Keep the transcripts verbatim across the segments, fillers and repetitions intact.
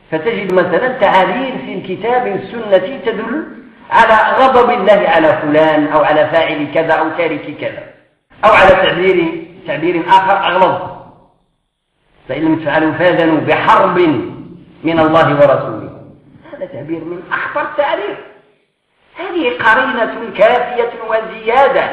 فتجد مثلا تعابير في الكتاب السنة تدل على غضب الله على فلان أو على فاعل كذا أو تارك كذا، أو على تعبير تعبير آخر أغلظ: فإن لم تفعلوا فاذنوا بحرب من الله ورسوله. هذا تعبير من أخطر التعبير. هذه قرينة كافية وزيادة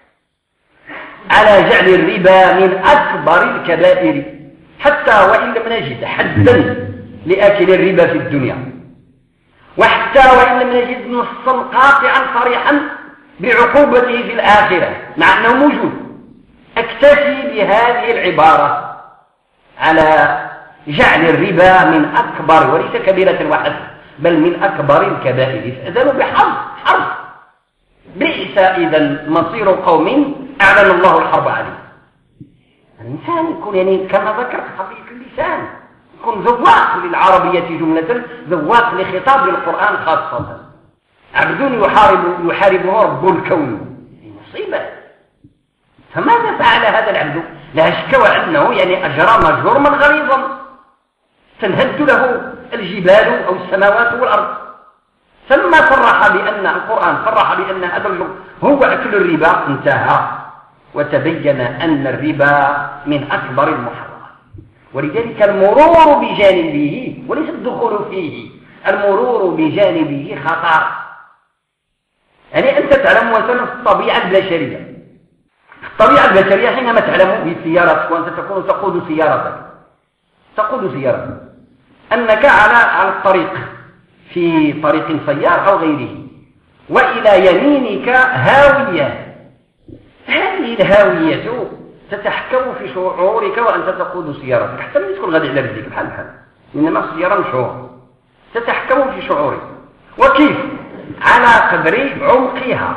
على جعل الربا من أكبر الكبائر، حتى وإن لم نجد حدا لأكل الربا في الدنيا، وحتى وإن لم نجد نصا قاطعا صريحا بعقوبته في الآخرة مع أنه موجود، أكتفي بهذه العبارة على جعل الربا من أكبر، وليس كبيرة وحسب، بل من أكبر الكبائر. فأذنوا بحرب حرب. بئس إذا مصير قوم أعلن الله الحرب عليه. الإنسان يكون يعني كما ذكرت قضية اللسان، يكون ذواق للعربية جملة، ذواق لخطاب القرآن خاصة. عبد يحارب يحاربه رب الكون، مصيبة. فماذا فعل هذا العبد؟ لا شك وأنه يعني أجرى جرما غليظا تنهد له الجبال أو السماوات والأرض. ثم صرح بأن القرآن صرح بأن هذا الجرم هو أكل الربا، انتهى وتبين أن الربا من أكبر المحرمات. ولذلك المرور بجانبه وليس الدخول فيه، المرور بجانبه خطر. يعني أنت تعلم مثلا في الطبيعة البشرية، الطبيعة البشرية حينما تعلم بسيارتك وأنت تكون تقود سيارتك تقود سيارتك أنك على على الطريق، في طريق سيار أو غيره، وإلى يمينك هاوية. هذه الهاوية تتحكم في شعورك وأنت تقود سيارتك، حتى من تكون غادي على رجلك بحال بحال، إنما السيارة مشعور، تتحكم في شعورك. وكيف؟ على قدر عمقها،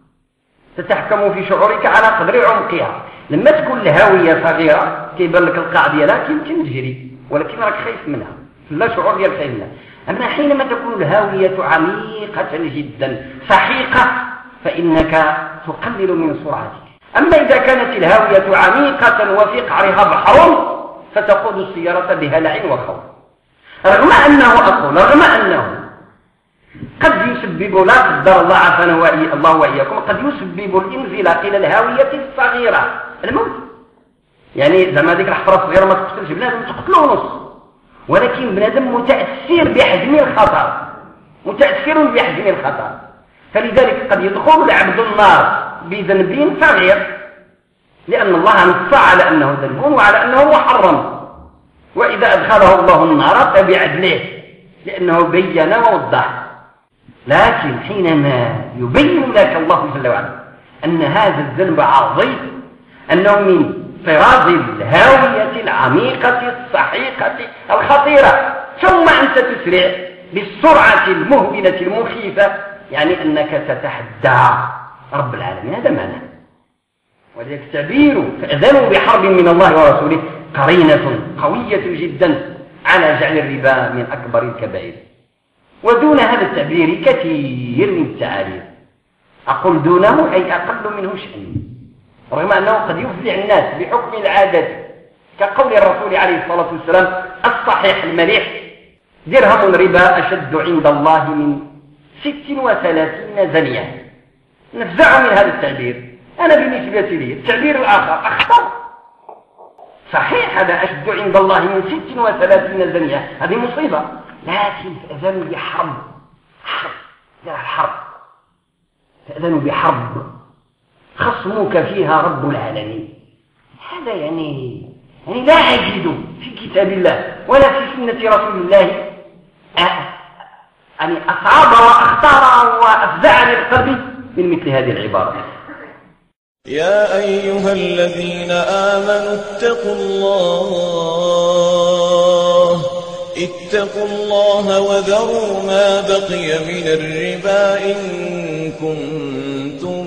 تتحكم في شعورك على قدر عمقها. لما تكون الهاوية صغيرة كيبان لك القاع ديالها يمكن تجري، ولكن راك خايف منها، لا شعور ديالك خايف منها. أما حينما تكون الهاوية عميقة جدا سحيقة فإنك تقلل من سرعتك. أما إذا كانت الهاوية عميقة وفي قعرها بحر فتقود السيارة بهلع وخوف. رغم أنه أقول رغم أنه قد يسبب، لا قدر الله عافانا الله وإياكم، قد يسبب الانزلاق إلى الهاوية الصغيرة الموت. يعني زعما ديك الحفرة الصغيرة ما تقتلش بنادم، تقتله نص، ولكن بنادم متأثر بحجم الخطر، متأثر بحجم الخطر. فلذلك قد يدخل العبد النار بذنب صغير لأن الله نص على أنه ذنب وعلى أنه محرم، وإذا أدخله الله النار فبعدله لأنه بين ووضح. لكن حينما يبين لك الله جل وعلا أن هذا الذنب عظيم، أنه من طراز الهاوية العميقة السحيقة الخطيرة، ثم أنت تسرع بالسرعة المهولة المخيفة، يعني أنك تتحدى رب العالمين. هذا معنى. ولذلك تعبير فأذنوا بحرب من الله ورسوله قرينة قوية جدا على جعل الربا من أكبر الكبائر. ودون هذا التعبير كثير من التعابير، أقول دونه أي أقل منه شأن، رغم أنه قد يفزع الناس بحكم العادة، كقول الرسول عليه الصلاة والسلام الصحيح المليح: درهم ربا أشد عند الله من ست وثلاثين زنية. نفزع من هذا التعبير. أنا بالنسبة لي التعبير الآخر أخطر. صحيح هذا أشد عند الله من ست وثلاثين زنية، هذه مصيبة، لكن تأذنوا بحرب، حرب لا حرب، تأذنوا بحرب خصمك فيها رب العالمين. هذا يعني يعني لا أجد في كتاب الله ولا في سنة رسول الله يعني أصعب وأخطر وأفزع للقلب من مثل هذه العبارة. يا أيها الذين آمنوا اتقوا الله اتقوا الله وذروا ما بقي من الربا إن كنتم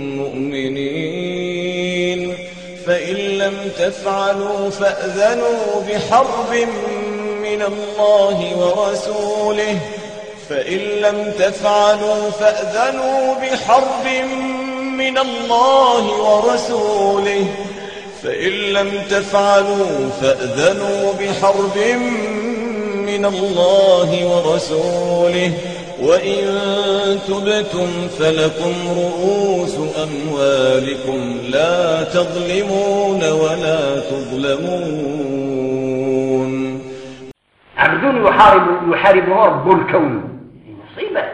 مؤمنين، فإن لم تفعلوا فأذنوا بحرب من الله ورسوله فإن لم تفعلوا فأذنوا بحرب من الله ورسوله فإن لم تفعلوا فأذنوا بحرب من من الله ورسوله وإن تبتم فلكم رؤوس أموالكم لا تظلمون ولا تظلمون. عبد يحارب يحاربه رب الكون، مصيبة.